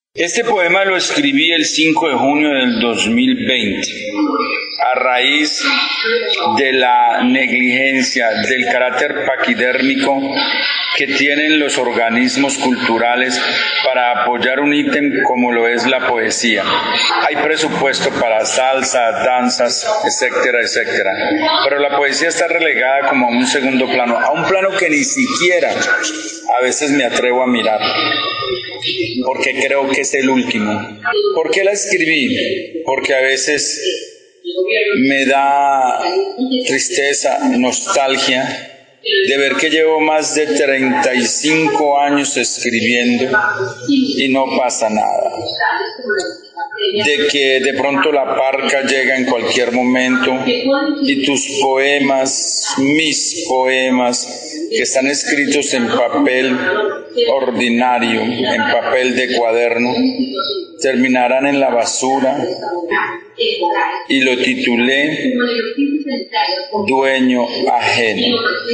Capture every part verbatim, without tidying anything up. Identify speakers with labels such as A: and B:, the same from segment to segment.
A: Este poema lo escribí el cinco de junio del dos mil veinte, a raíz de la negligencia del carácter paquidérmico que tienen los organismos culturales para apoyar un ítem como lo es la poesía. Hay presupuesto para salsa, danzas, etcétera, etcétera, pero la poesía está relegada como a un segundo plano, a un plano que ni siquiera a veces me atrevo a mirar, porque creo que es el último. ¿Por qué la escribí? Porque a veces me da tristeza, nostalgia, de ver que llevo más de treinta y cinco años escribiendo y no pasa nada. De que de pronto la parca llega en cualquier momento y tus poemas, mis poemas, que están escritos en papel ordinario, en papel de cuaderno, terminarán en la basura, y lo titulé Dueño Ajeno.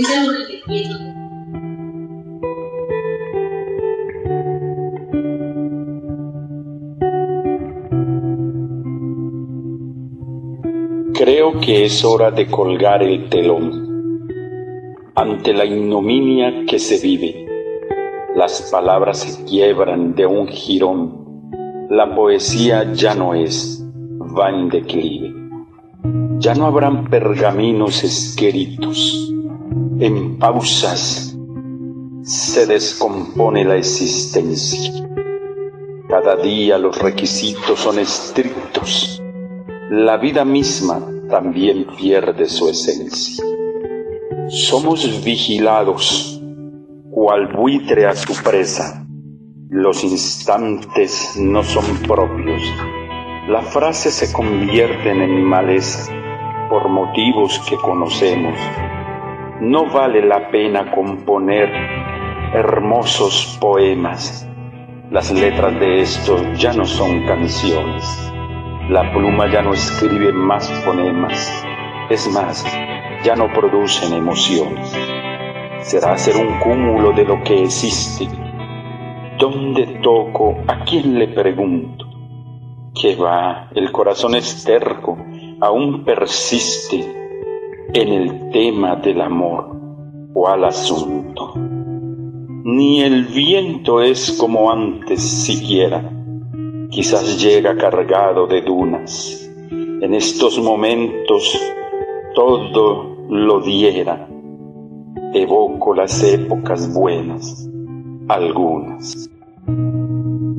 B: Creo que es hora de colgar el telón ante la ignominia que se vive. Las palabras se quiebran de un jirón. La poesía ya no es, va en declive. Ya no habrán pergaminos escritos. En pausas se descompone la existencia. Cada día los requisitos son estrictos. La vida misma también pierde su esencia. Somos vigilados, cual buitre a su presa. Los instantes no son propios. Las frases se convierten en maleza por motivos que conocemos. No vale la pena componer hermosos poemas. Las letras de estos ya no son canciones. La pluma ya no escribe más fonemas. Es más, ya no producen emociones. Será ser un cúmulo de lo que existe. ¿Dónde toco? ¿A quién le pregunto? ¿Qué va? El corazón es terco, aún persiste en el tema del amor o al asunto. Ni el viento es como antes siquiera. Quizás llega cargado de dunas. En estos momentos todo lo diera. Evoco las épocas buenas, algunas.